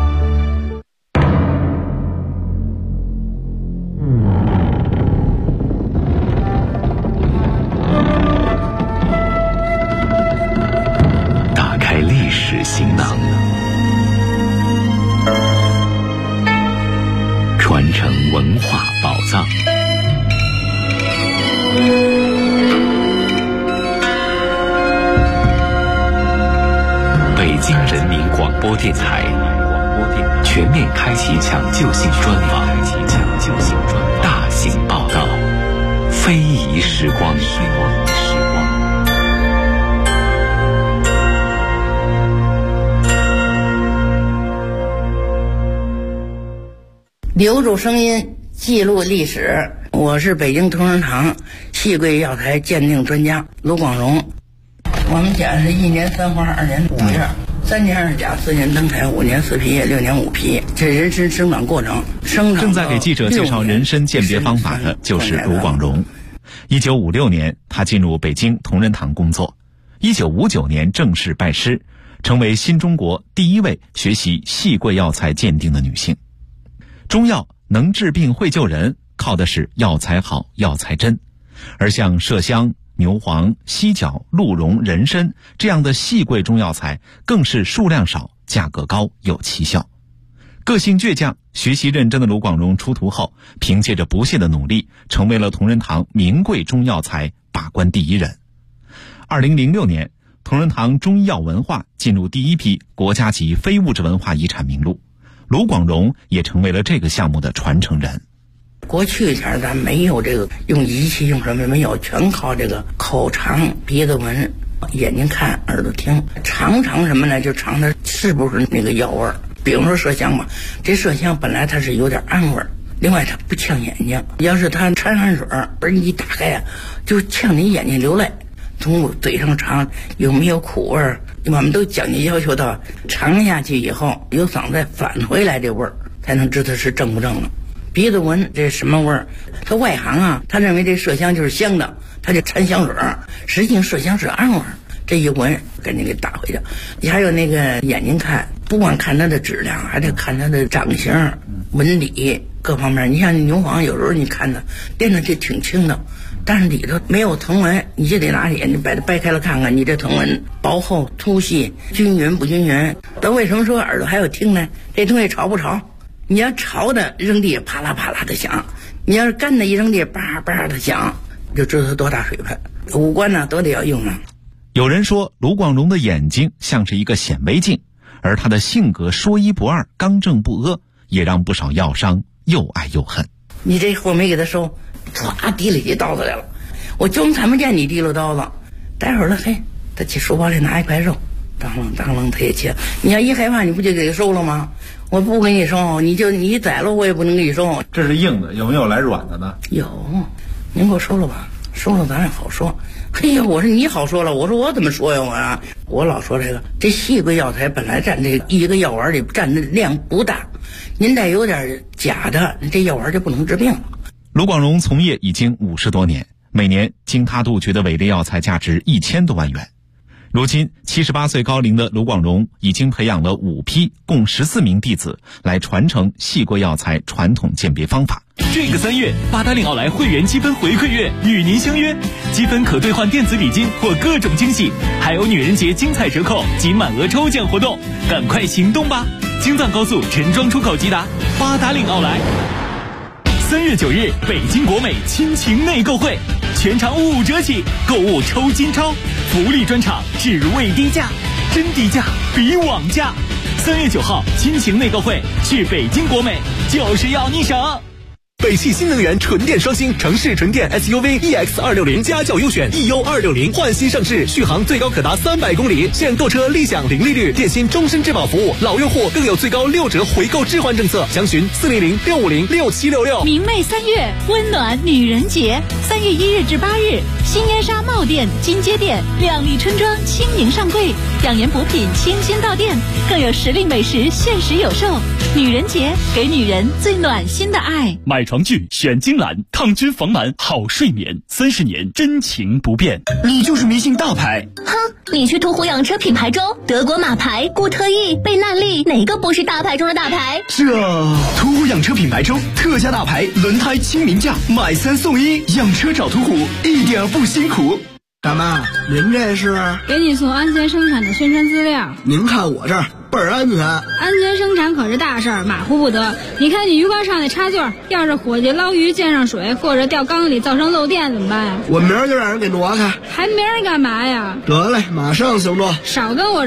打开历史行囊，传承文化电台全面开启抢救性专访，大型报道，非遗时光。 留住声音，记录历史。我是北京同仁堂细桂药材鉴定专家卢广荣。我们家是1年3花2年5叶，3年2甲4年登台5年4皮叶6年5皮，这人参生长过程。 正在给记者介绍人参鉴别方法的就是卢广荣。1956年，他进入北京同仁堂工作。1959年正式拜师，成为新中国第一位学习细桂药材鉴定的女性。中药能治病会救人，靠的是药材好药材真，而像麝香、牛黄、犀角、鹿茸、人参这样的细桂中药材更是数量少、价格高、有奇效。个性倔强、学习认真的卢广荣出徒后，凭借着不懈的努力，成为了同仁堂名贵中药材把关第一人。2006年，同仁堂中医药文化进入第一批国家级非物质文化遗产名录，卢广荣也成为了这个项目的传承人。 过去前咱没有这个用仪器用什么没有，全靠这个口尝、鼻子闻、眼睛看、耳朵听，尝什么呢？就尝它是不是那个药味儿。比如说麝香吧，这麝香本来它是有点暗味儿，另外它不呛眼睛，要是它掺汗水而你一打开呀，就呛你眼睛流泪。从嘴上尝有没有苦味儿，我们都讲究要求到尝下去以后有嗓子返回来这味儿，才能知道是正不正了。鼻子闻这什么味儿，他外行啊，他认为这麝香就是香的，他就掺香水，实际上麝香是暗味儿，这一闻赶紧给打回去。你还有那个眼睛看，不光看它的质量，还得看它的长形、纹理各方面。你像牛黄，有时候你看它变得就挺轻的，但是里头没有藤纹，你就得拿眼睛把它掰开了看看，你这藤纹薄厚、粗细、均匀不均匀。那为什么说耳朵还有听呢？这东西潮不潮？你要潮的扔地啪啦啪啦的响，你要是干的一扔地叭叭的响，就知道它多大水分。五官呢都得要用啊。 有人说卢广荣的眼睛像是一个显微镜，而他的性格说一不二、刚正不阿，也让不少药商又爱又恨。 你这货没给他收，唰提了起刀子来了，我就看不见你提了刀子。待会儿了，嘿，他去书包里拿一块肉，当啷他也切。你要一害怕，你不就给他收了吗？我不给你收，你宰了我也不能给你收。 这是硬的，有没有来软的呢？ 有，您给我收了吧，收了咱也好说。嘿呀，我说你好说了，我说我怎么说呀？我老说这细桂药材本来占这一个药丸里占的量不大，您再有点假的，这药丸就不能治病了。 卢广荣从业已经50多年，每年经他杜绝的伪劣药材价值1000多万元。如今78岁高龄的卢广荣已经培养了5批共14名弟子来传承细桂药材传统鉴别方法。 这个3月，八达岭奥莱会员积分回馈月与您相约，积分可兑换电子礼金或各种惊喜，还有女人节精彩折扣及满额抽奖活动，赶快行动吧！京藏高速陈庄出口即达，八达岭奥莱。3月9日，北京国美亲情内购会，全场5折起，购物抽金钞，福利专场，只为低价，真低价比网价。3月9号，亲情内购会，去北京国美就是要你省。 北汽新能源纯电双星城市纯电 SUV EX260家轿优选 EU260 换新上市，续航最高可达300公里，现购车立享零利率，电信终身质保服务，老用户更有最高6折回购置换政策，详询400-650-6766。 明媚3月，温暖女人节，3月1日至8日，新烟沙帽店、金街店、靓丽春装轻盈上柜，养颜补品清新到店，更有时令美食限时有售。女人节，给女人最暖心的爱。 买床具选金兰，抗菌防螨好睡眠，30年真情不变。 你就是迷信大牌。 哼，你去途虎养车品牌中，德国马牌、固特异、贝纳利，哪个不是大牌中的大牌？ 途虎养车品牌中特价大牌轮胎亲民价，买3送1，养车找途虎一点不辛苦。 大妈，您这是？ 给你送安全生产的宣传资料。 您看我这儿倍儿安全。 安全生产可是大事儿，马虎不得。你看你鱼缸上那插座，要是伙计捞鱼溅上水，或者掉缸里造成漏电怎么办呀？ 我明儿就让人给挪开。 还明儿干嘛呀？ 得嘞，马上行动。 少跟我